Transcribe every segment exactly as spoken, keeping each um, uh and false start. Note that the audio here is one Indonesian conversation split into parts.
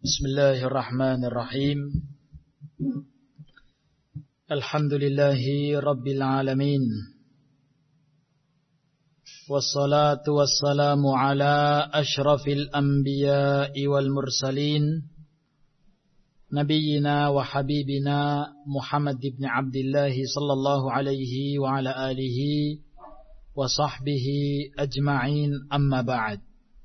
Bismillahirrahmanirrahim. Alhamdulillahi Rabbil Alamin. Wassalatu wassalamu ala ashrafil anbiya'i wal mursalin, Nabiyyina wa habibina Muhammad ibn Abdullah sallallahu alaihi wa ala alihi wa sahbihi ajma'in, amma ba'd.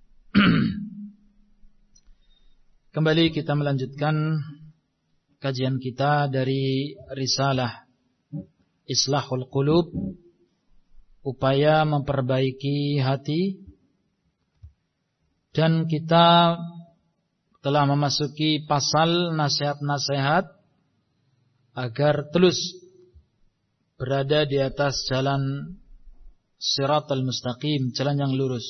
Kembali kita melanjutkan kajian kita dari risalah Islahul Qulub, upaya memperbaiki hati. Dan kita telah memasuki pasal nasihat-nasihat agar terus berada di atas jalan Shiratal Mustaqim, jalan yang lurus.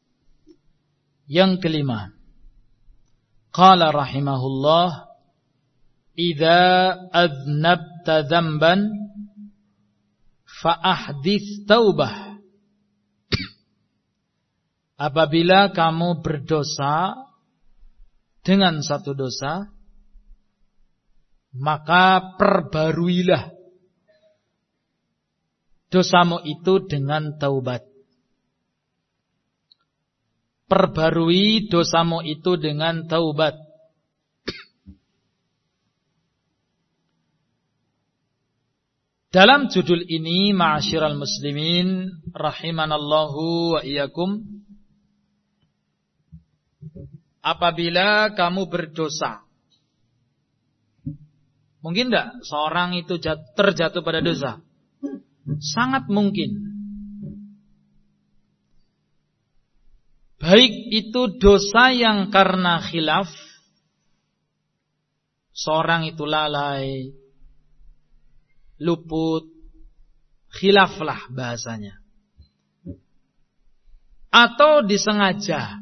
Yang kelima, qala rahimahullah, idza adnabta dzamban fa ahdits taubah. Apabila kamu berdosa dengan satu dosa, maka perbaruilah dosamu itu dengan taubat. Perbarui dosamu itu dengan taubat. Dalam judul ini, ma'asyiral muslimin rahimanallahu wa iyyakum, apabila kamu berdosa, mungkin tidak seorang itu terjatuh pada dosa? Sangat mungkin. Baik itu dosa yang karena khilaf, seorang itu lalai, luput, khilaflah bahasanya, atau disengaja.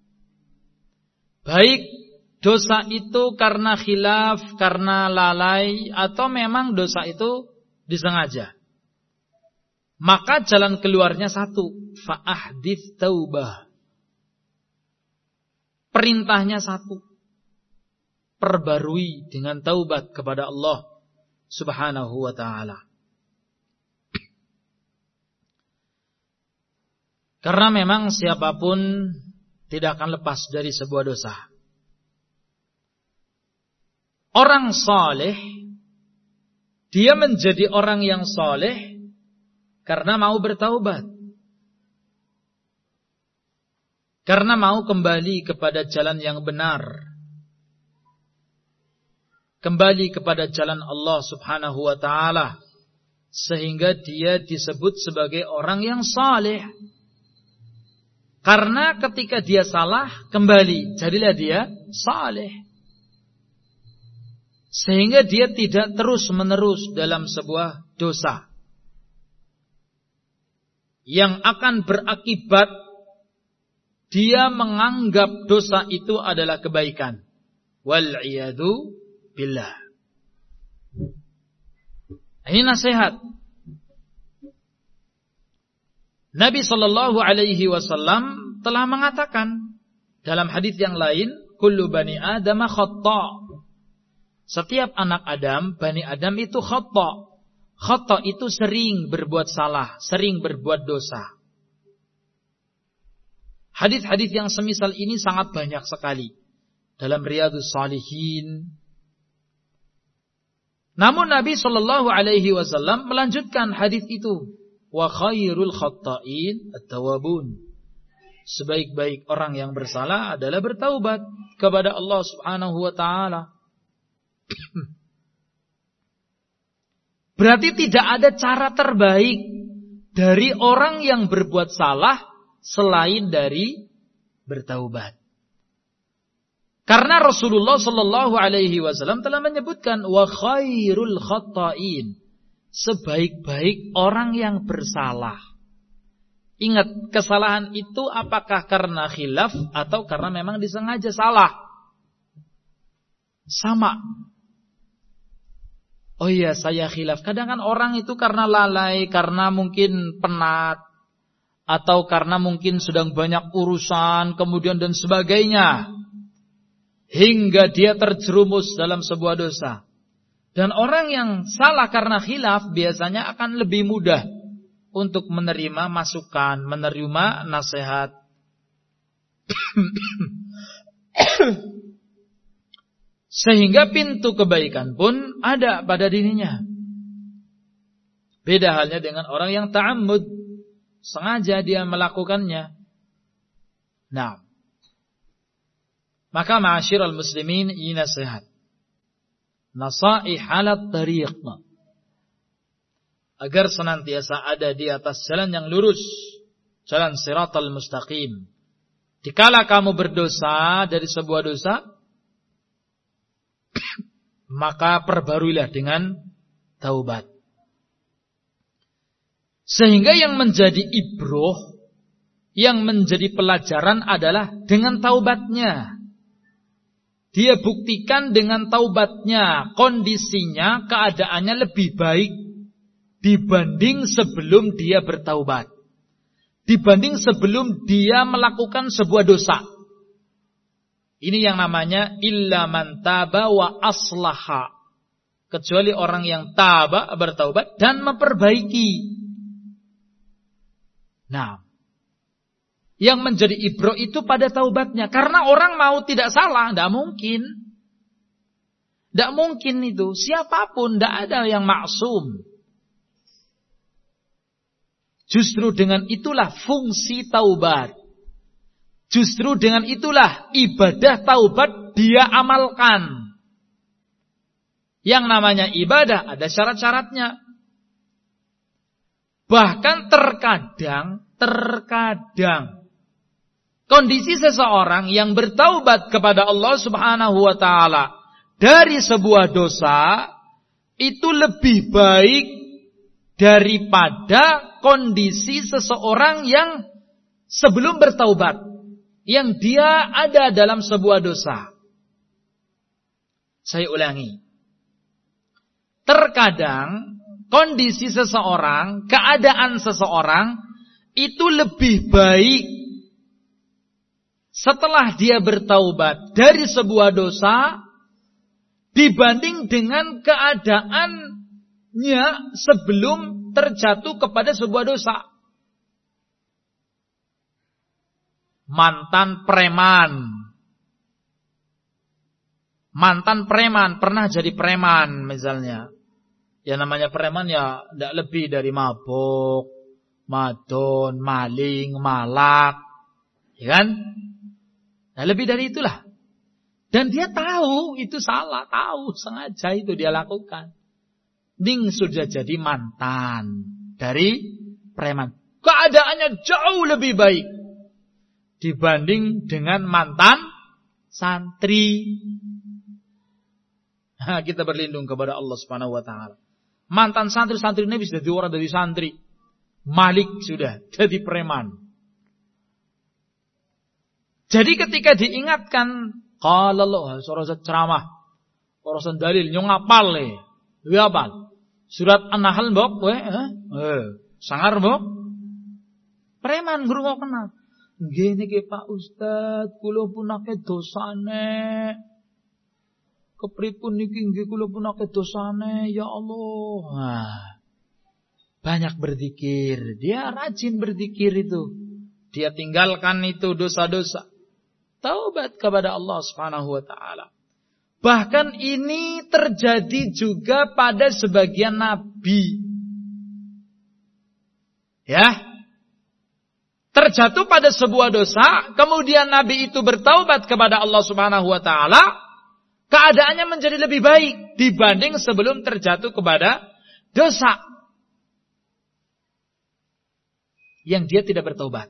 Baik dosa itu karena khilaf, karena lalai, atau memang dosa itu disengaja, maka jalan keluarnya satu, fa'ahdits taubah. Perintahnya satu, perbarui dengan taubat kepada Allah Subhanahu wa ta'ala. Karena memang siapapun tidak akan lepas dari sebuah dosa. Orang saleh, dia menjadi orang yang saleh karena mau bertaubat, karena mau kembali kepada jalan yang benar, kembali kepada jalan Allah Subhanahu wa ta'ala, sehingga dia disebut sebagai orang yang saleh. Karena ketika dia salah, kembali, jadilah dia saleh. Sehingga dia tidak terus-menerus dalam sebuah dosa yang akan berakibat dia menganggap dosa itu adalah kebaikan. Wal'iyadu billah. Ini nasihat. Nabi sallallahu alaihi wasallam telah mengatakan dalam hadis yang lain, kullu bani Adam khata'. Setiap anak Adam, bani Adam itu khata'. Khata' itu sering berbuat salah, sering berbuat dosa. Hadis-hadis yang semisal ini sangat banyak sekali dalam Riyadhus Shalihin. Namun Nabi sallallahu alaihi wasallam melanjutkan hadis itu, wa khairul khatta'in at-tawwabun. Sebaik-baik orang yang bersalah adalah bertaubat kepada Allah Subhanahu wa ta'ala. Berarti tidak ada cara terbaik dari orang yang berbuat salah selain dari bertaubat. Karena Rasulullah sallallahu alaihi wasallam telah menyebutkan, wa khairul khatta'in, sebaik-baik orang yang bersalah. Ingat, kesalahan itu apakah karena khilaf atau karena memang disengaja salah? Sama. Oh iya, saya khilaf. Kadang kan orang itu karena lalai, karena mungkin penat, atau karena mungkin sedang banyak urusan, kemudian dan sebagainya. hingga dia terjerumus dalam sebuah dosa. Dan orang yang salah karena khilaf biasanya akan lebih mudah untuk menerima masukan, menerima nasihat. Sehingga pintu kebaikan pun ada pada dirinya. Beda halnya dengan orang yang ta'ammud, sengaja dia melakukannya. Nah, maka ma'asyiral muslimin, ini nasihat. Nasaih halat tariq, agar senantiasa ada di atas jalan yang lurus, jalan siratal mustaqim. Dikala kamu berdosa dari sebuah dosa, maka perbaruilah dengan taubat. Sehingga yang menjadi ibroh, yang menjadi pelajaran adalah dengan taubatnya. Dia buktikan dengan taubatnya, kondisinya, keadaannya lebih baik dibanding sebelum dia bertaubat, dibanding sebelum dia melakukan sebuah dosa. Ini yang namanya illa man taba wa aslaha, kecuali orang yang taba, bertaubat dan memperbaiki. Nah, yang menjadi ibro itu pada taubatnya. Karena orang mau tidak salah, tidak mungkin. Tidak mungkin itu. Siapapun, tidak ada yang maksum. Justru dengan itulah fungsi taubat. Justru dengan itulah ibadah taubat dia amalkan. Yang namanya ibadah ada syarat-syaratnya. Bahkan terkadang, terkadang kondisi seseorang yang bertaubat kepada Allah Subhanahu wa taala dari sebuah dosa itu lebih baik daripada kondisi seseorang yang sebelum bertaubat, yang dia ada dalam sebuah dosa. Saya ulangi. Terkadang kondisi seseorang, keadaan seseorang itu lebih baik setelah dia bertaubat dari sebuah dosa dibanding dengan keadaannya sebelum terjatuh kepada sebuah dosa. Mantan preman. Mantan preman, pernah jadi preman misalnya. Ya namanya preman ya tidak lebih dari mabuk, madon, maling, malak. Ya kan? Nah, lebih dari itulah. Dan dia tahu itu salah, tahu sengaja itu dia lakukan. Ning sudah jadi mantan dari preman. Keadaannya jauh lebih baik dibanding dengan mantan santri. Nah, kita berlindung kepada Allah Subhanahu wa taala. Mantan santri-santri ini bisa jadi orang dari santri. Malik sudah jadi preman. Jadi ketika diingatkan, qala Allah, suara ceramah, urusan dalil nyong apal le. Wi apal? Surat An-Nahl mbok kowe, eh? Eh, sangar mbok. Preman ngrungokna. Nggih niki Pak Ustaz, kula punake dosane. Kepripun niki nggih kula punake dosane, ya Allah. Nah, banyak berzikir, dia rajin berzikir itu. Dia tinggalkan itu dosa-dosa. Taubat kepada Allah Subhanahu wa taala. Bahkan ini terjadi juga pada sebagian nabi. Ya. Terjatuh pada sebuah dosa, kemudian nabi itu bertaubat kepada Allah Subhanahu wa taala, keadaannya menjadi lebih baik dibanding sebelum terjatuh kepada dosa yang dia tidak bertaubat.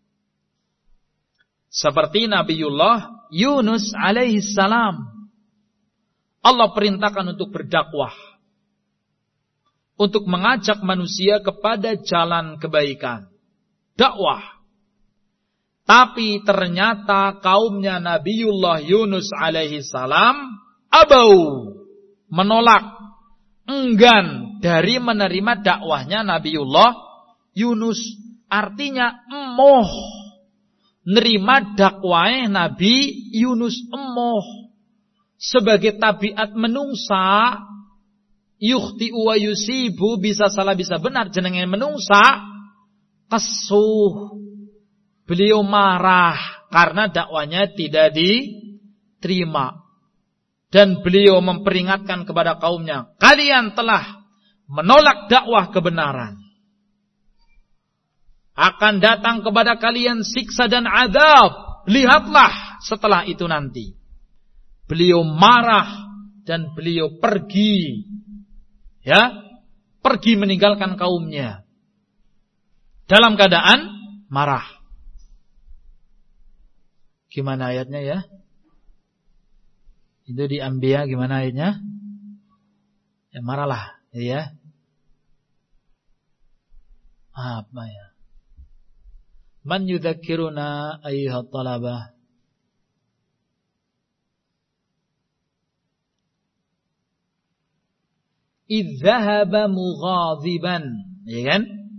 Seperti Nabiullah Yunus alaihi salam. Allah perintahkan untuk berdakwah, untuk mengajak manusia kepada jalan kebaikan, dakwah. Tapi ternyata kaumnya Nabiullah Yunus alaihi salam abau, menolak, enggan dari menerima dakwahnya Nabiullah Yunus. Artinya emoh nerima dakwah Nabi Yunus, emoh. sebagai tabiat menungsa, yukhti'u wa yusibu, bisa salah bisa benar, jenenge menungsa, kesuh. Beliau marah karena dakwanya tidak diterima. Dan beliau memperingatkan kepada kaumnya, kalian telah menolak dakwah kebenaran. Akan datang kepada kalian siksa dan azab. Lihatlah setelah itu nanti. Beliau marah dan beliau pergi. Ya, pergi meninggalkan kaumnya dalam keadaan marah. Gimana ayatnya ya? Itu di Anbiya gimana ayatnya? Ya marahlah, ya. Apa ya? Man yudzakkiruna ayyuhat talabah. Idh dhahaba mughadiban, ya kan?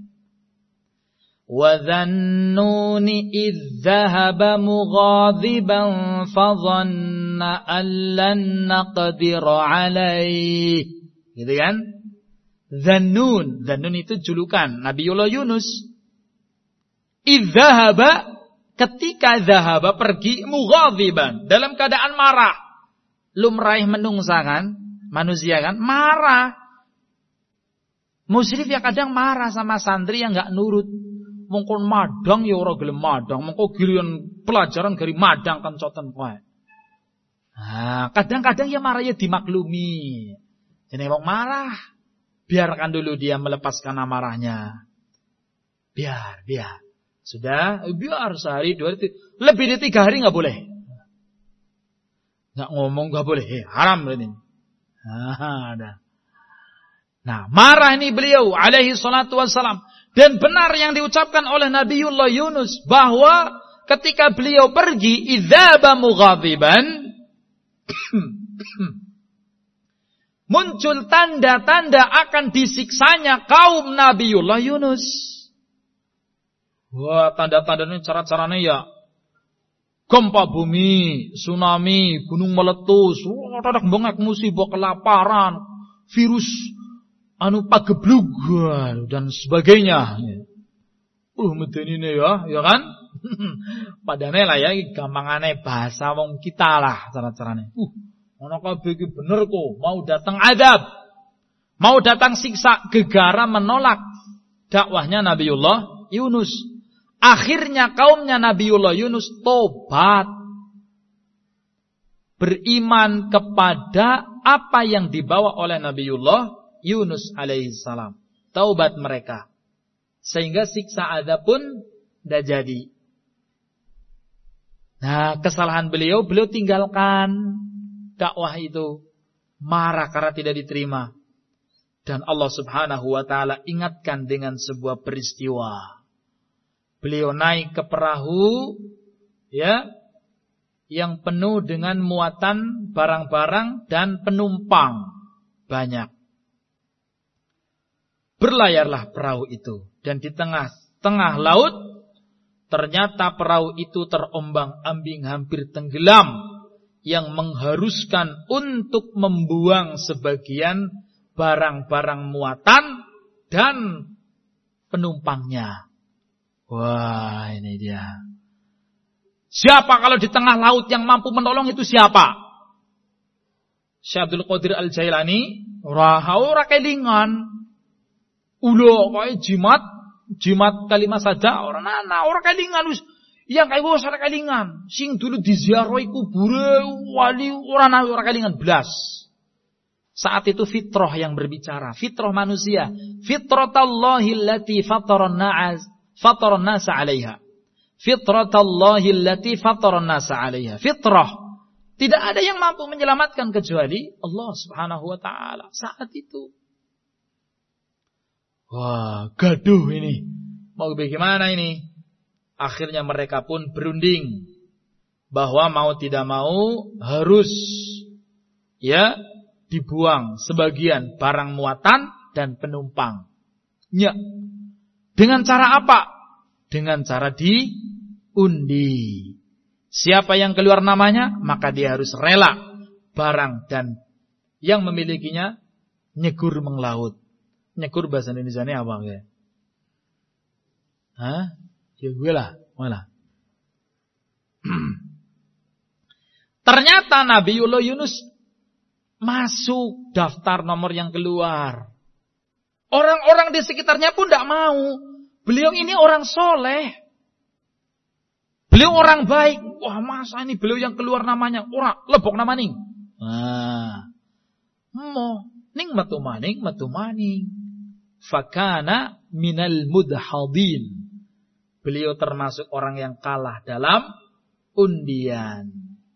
Wa dhannuni idh dhahaba mughadiban fadhanna an lan naqdir alaih. Gitu kan? Dhannun, Dhannun itu julukan Nabiullah Yunus. Idh dhahaba, ketika dhahaba pergi, mughadiban, dalam keadaan marah. Lumrah menungsa kan? Manusia kan marah. Musyrif ya kadang marah sama santri yang enggak nurut. Mongkon madang ya ora gelem madang, mongko giliran pelajaran gari madang kan coten kowe. Nah, kadang-kadang ya marah ya dimaklumi. Jenenge wong marah, biarkan dulu dia melepaskan amarahnya. Biar, biar. Sudah, biar sehari dua hari, lebih dari tiga hari enggak boleh. Enggak ngomong enggak boleh, eh, haram ini. Nah, ada. Nah, marah ini beliau alaihi salatu wassalam. Dan benar yang diucapkan oleh Nabiullah Yunus bahwa ketika beliau pergi, idzaba mughadiban, muncul tanda-tanda akan disiksanya kaum Nabiullah Yunus. Wah, tanda-tandanya cara-caranya ya gempa bumi, tsunami, gunung meletus, dadak bengek musibah, kelaparan, virus anu pageblug dan sebagainya. Uh, medeni ne ya, ya kan? Padane lah ya gampangane bahasa wong kita lah cara-carane. Uh, ana kabeh iki bener kok, mau datang azab. Mau datang siksa, gegara menolak dakwahnya Nabiullah Yunus. Akhirnya kaumnya Nabiullah Yunus tobat. Beriman kepada apa yang dibawa oleh Nabiullah Yunus alaihissalam. Taubat mereka. Sehingga siksa azab pun tidak jadi. Nah, kesalahan beliau, beliau tinggalkan dakwah itu. Marah karena tidak diterima. Dan Allah subhanahu wa ta'ala ingatkan dengan sebuah peristiwa. Beliau naik ke perahu, ya, yang penuh dengan muatan barang-barang dan penumpang banyak. Berlayarlah perahu itu, dan di tengah-tengah laut ternyata perahu itu terombang-ambing hampir tenggelam, yang mengharuskan untuk membuang sebagian barang-barang muatan dan penumpangnya. Wah, ini dia. Siapa kalau di tengah laut yang mampu menolong itu siapa? Syekh Abdul Qadir Al-Jailani, rahau ora kelingan. Ulo kaya jimat, jimat kalimat saja ora ana, ora kelingan wis. Yang kaya wis ora kelingan. Sing dulu diziarahi kubure wali ora ana ora kelingan blas. Saat itu fitrah yang berbicara, fitrah manusia, fitratallahi allati fataran nas fataran nas 'alaiha. Fitratallahi allati fataran nas 'alaiha. Fitrah. Tidak ada yang mampu menyelamatkan kecuali Allah Subhanahu wa taala saat itu. Wah, gaduh ini. Mau bagaimana ini? Akhirnya mereka pun berunding bahwa mau tidak mau harus ya dibuang sebagian barang muatan dan penumpang. Ya. Dengan cara apa? Dengan cara diundi. Siapa yang keluar namanya, maka dia harus rela barang dan yang memilikinya nyegur menglaut. Nyegur bahasa Indonesianya apa ya? Hah? Ya gue lah, malah. Ternyata Nabiullah Yunus masuk daftar nomor yang keluar. Orang-orang di sekitarnya pun tidak mau. Beliau ini orang soleh. Beliau orang baik. Wah, masa ini beliau yang keluar namanya. Ora, lebok nama ning. Nah. Mo, ning metu maning, metu maning. Fakana minal mudhadin. Beliau termasuk orang yang kalah dalam undian.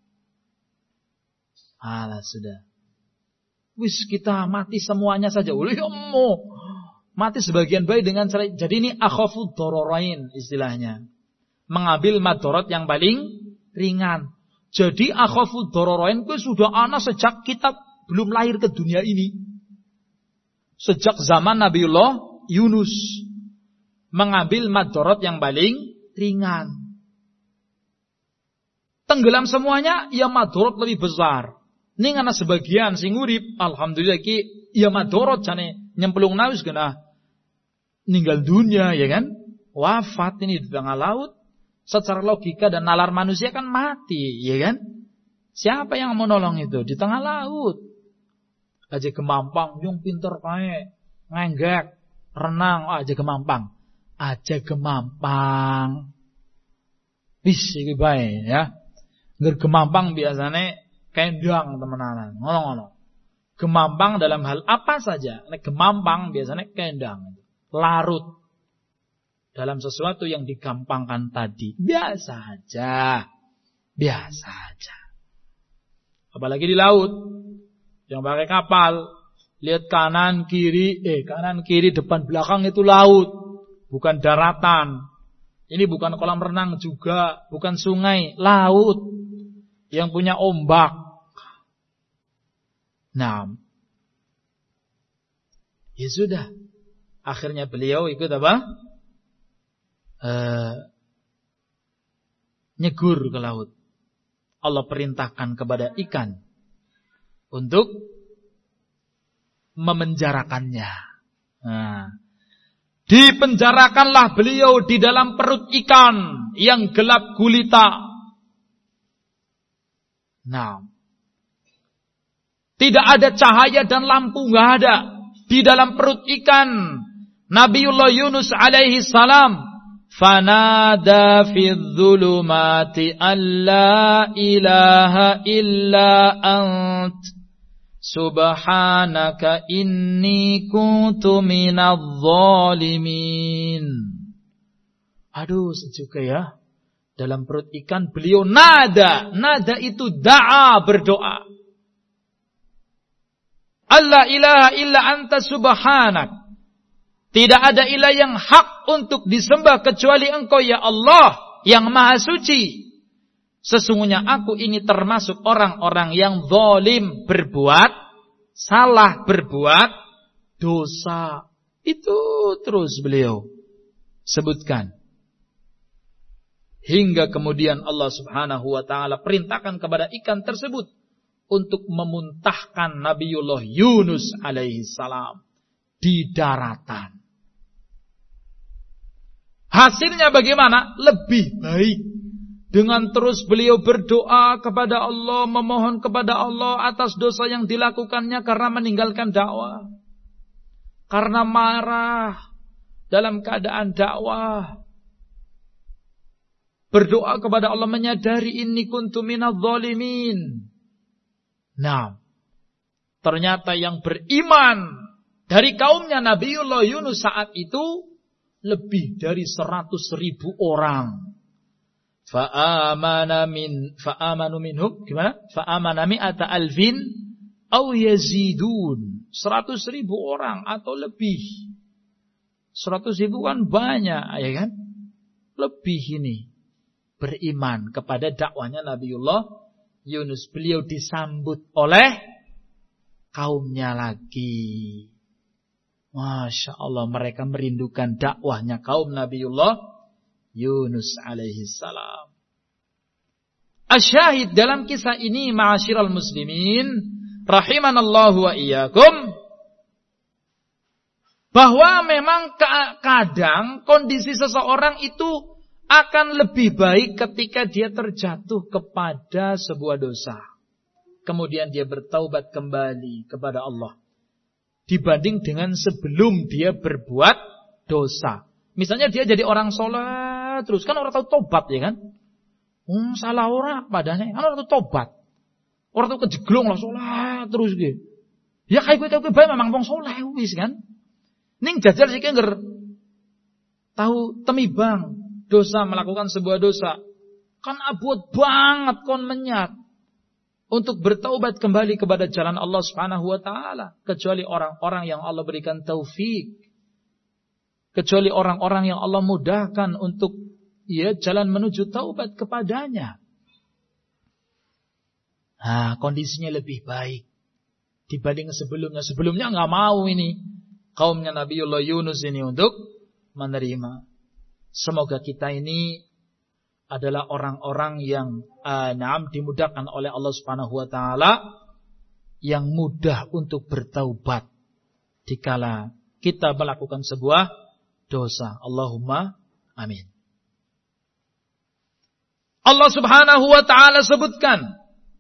Alah sudah. Wis kita mati semuanya saja. Ulu ya mo. Mati sebagian baik dengan cara. Jadi ini akhafu dororoin istilahnya. Mengambil madorot yang paling ringan. Jadi akhafu dororoin itu sudah ana sejak kita belum lahir ke dunia ini. Sejak zaman Nabiullah Yunus. Mengambil madorot yang paling ringan. Tenggelam semuanya, ya madorot lebih besar. Ini karena sebagian sing urip, alhamdulillah ki ya madorot jane nyemplung naus kena ninggal dunia, ya kan? Wafat ini di tengah laut. Secara logika dan nalar manusia kan mati, ya kan? Siapa yang mau nolong itu? Di tengah laut. Aja kemampang, yung pinter kae, ngenggek, renang, oh, aja kemampang. Aja kemampang. Wis iki bae ya. Ngger kemampang biasane kendang temenanan, ngono-ngono. Kemampang dalam hal apa saja. Nek kemampang biasanya kendang. Larut dalam sesuatu yang digampangkan tadi. Biasa aja. Biasa aja. Apalagi di laut. Yang pakai kapal. Lihat kanan, kiri. Eh kanan, kiri, depan, belakang itu laut. Bukan daratan. Ini bukan kolam renang juga. Bukan sungai. Laut. Yang punya ombak. Nah. Ya sudah. Akhirnya beliau ikut apa? Uh, nyegur ke laut. Allah perintahkan kepada ikan untuk memenjarakannya. Nah, dipenjarakanlah beliau di dalam perut ikan yang gelap gulita. Nah, tidak ada cahaya dan lampu, nggak ada. Di dalam perut ikan Nabiullah Yunus alaihi salam, fanada fi dzulumati alla ilaha illa ant subhanaka inni kuntu minadh dhalimin. Aduh, sejuk ya. Dalam perut ikan beliau nada, nada itu da'a, berdoa. Allah ilaha illa anta subhanak. Tidak ada ilah yang hak untuk disembah kecuali Engkau ya Allah yang maha suci. Sesungguhnya aku ini termasuk orang-orang yang zalim, berbuat salah, berbuat dosa. Itu terus beliau sebutkan. Hingga kemudian Allah Subhanahu wa taala perintahkan kepada ikan tersebut untuk memuntahkan Nabiullah Yunus alaihi salam di daratan. Hasilnya bagaimana? Lebih baik. Dengan terus beliau berdoa kepada Allah, memohon kepada Allah atas dosa yang dilakukannya karena meninggalkan dakwah. Karena marah dalam keadaan dakwah. Berdoa kepada Allah menyadari inni kuntu minadh dhalimin. Nah, ternyata yang beriman dari kaumnya Nabiullah Yunus saat itu lebih dari seratus ribu orang. Fa'amana min fa'amanu minhum gimana? Fa'amana mi'ata alfin aw yazidun. Seratus ribu orang atau lebih. Seratus ribu kan banyak, ya kan? Lebih ini beriman kepada dakwanya Nabiullah Yunus. Beliau disambut oleh kaumnya lagi. Masya Allah, mereka merindukan dakwahnya kaum Nabiullah Yunus alaihi salam. Asyahid dalam kisah ini, ma'asyiral muslimin, rahimanallahu wa iyyakum, bahwa memang kadang kondisi seseorang itu akan lebih baik ketika dia terjatuh kepada sebuah dosa. Kemudian dia bertaubat kembali kepada Allah. Dibanding dengan sebelum dia berbuat dosa. Misalnya dia jadi orang soleh terus, kan orang tahu tobat ya kan? Hmm, salah orang padanya, kan orang tahu tobat. Orang tahu kejeglong lah soleh terus gitu. Ya kayak gue kayak gue memang wong soleh wis kan. Ning jajal sih kenger tahu temibang dosa, melakukan sebuah dosa. Kan abot banget kon menyat untuk bertaubat kembali kepada jalan Allah Subhanahu wa taala, kecuali orang-orang yang Allah berikan taufik. Kecuali orang-orang yang Allah mudahkan untuk ya jalan menuju taubat kepadanya. Nah, kondisinya lebih baik dibanding sebelumnya. Sebelumnya enggak mau ini kaumnya Nabiullah Yunus ini untuk menerima. Semoga kita ini adalah orang-orang yang uh, naam dimudahkan oleh Allah Subhanahu wa taala, yang mudah untuk bertaubat dikala kita melakukan sebuah dosa. Allahumma amin. Allah Subhanahu wa taala sebutkan,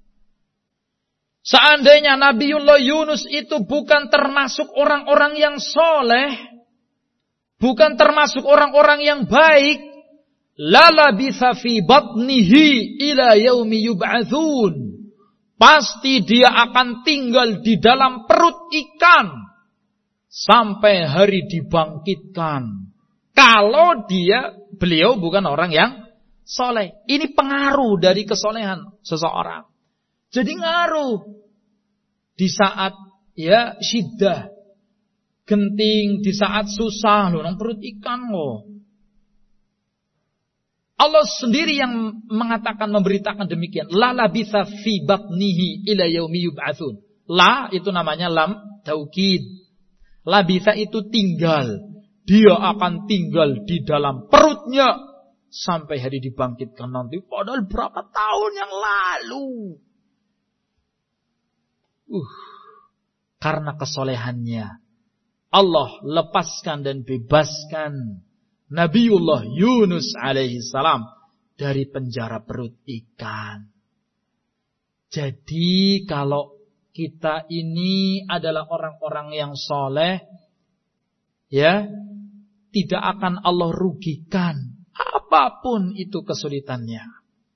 seandainya Nabiullah Yunus itu bukan termasuk orang-orang yang soleh, bukan termasuk orang-orang yang baik, lalabitha fi batnihi ila yaumi yub'atsun. Pasti dia akan tinggal di dalam perut ikan sampai hari dibangkitkan. Kalau dia, beliau bukan orang yang soleh. Ini pengaruh dari kesolehan seseorang. Jadi ngaruh di saat ya syiddah, genting, di saat susah loh, nang perut ikan loh. Allah sendiri yang mengatakan, memberitakan demikian. La labitha fi batnihi ila yaumi yub'atsun. La itu namanya lam taukid. Labitha itu tinggal. Dia akan tinggal di dalam perutnya sampai hari dibangkitkan nanti. Padahal berapa tahun yang lalu. Uh, karena kesolehannya Allah lepaskan dan bebaskan Nabiullah Yunus alaihi salam dari penjara perut ikan. Jadi kalau kita ini adalah orang-orang yang soleh, ya, tidak akan Allah rugikan apapun itu kesulitannya.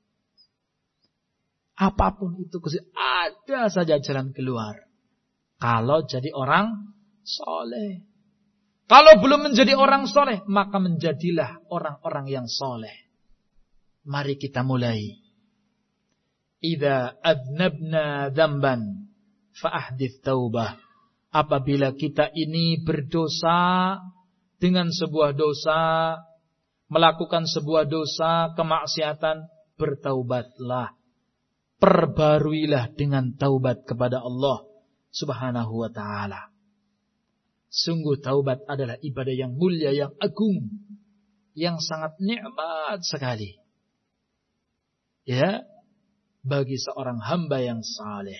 Apapun itu kesulitan, ada saja jalan keluar. Kalau jadi orang soleh. Kalau belum menjadi orang soleh, maka menjadilah orang-orang yang soleh. Mari kita mulai. Idza adnabna dzamban fa'ahdits taubah. Apabila kita ini berdosa dengan sebuah dosa, melakukan sebuah dosa, kemaksiatan, bertaubatlah. Perbaruilah dengan taubat kepada Allah Subhanahu wa ta'ala. Sungguh taubat adalah ibadah yang mulia, yang agung, yang sangat nikmat sekali. Ya, bagi seorang hamba yang saleh.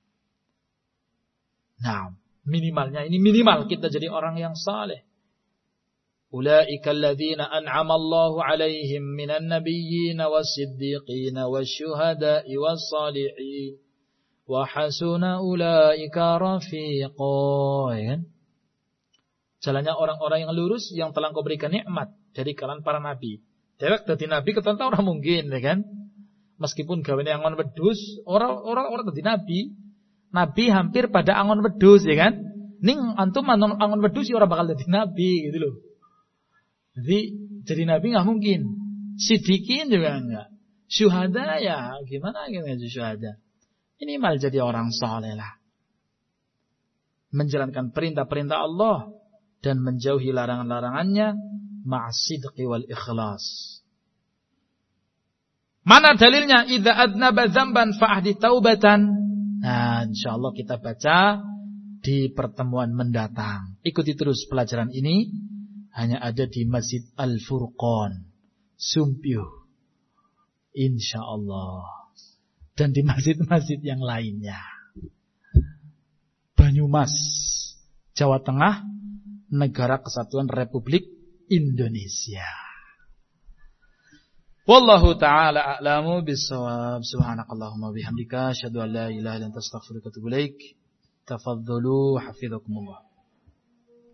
Nah, minimalnya ini minimal kita jadi orang yang saleh. Ulaika alladzina an'ama Allahu 'alaihim minan nabiyyin was-siddiqin wasyuhada'i was-salihin wa hasuna ulaika rafiqa. Jalannya orang-orang yang lurus yang telah Engkau berikan nikmat dari kalangan para nabi. Dewek dadi nabi ketentu orang mungkin, ya kan? Meskipun gawane angon wedhus, orang-orang orang dadi nabi. Nabi hampir pada angon wedhus, ya kan? Ning antum angon wedhus ya ora bakal dadi nabi gitu loh. Jadi jadi nabi enggak mungkin. Siddiqin juga enggak. Syuhada ya gimana gitu jadi syuhada. Minimal jadi orang saleh lah. Menjalankan perintah-perintah Allah dan menjauhi larangan-larangannya ma'asidqi wal ikhlas. Mana dalilnya? Idza adnaba dzamban fa'ahdi taubatan. Nah, insyaallah kita baca di pertemuan mendatang. Ikuti terus pelajaran ini, hanya ada di Masjid Al Furqan, Sumpiyuh. Insyaallah. dan di masjid-masjid yang lainnya. Banyumas, Jawa Tengah, Negara Kesatuan Republik Indonesia. Wallahu ta'ala a'lamu bis-shawab. Subhanakallahumma bihamdika asyhadu an la ilaha illa anta astaghfiruka wa atubu ilaik. Tafadhalu hafizakumullah.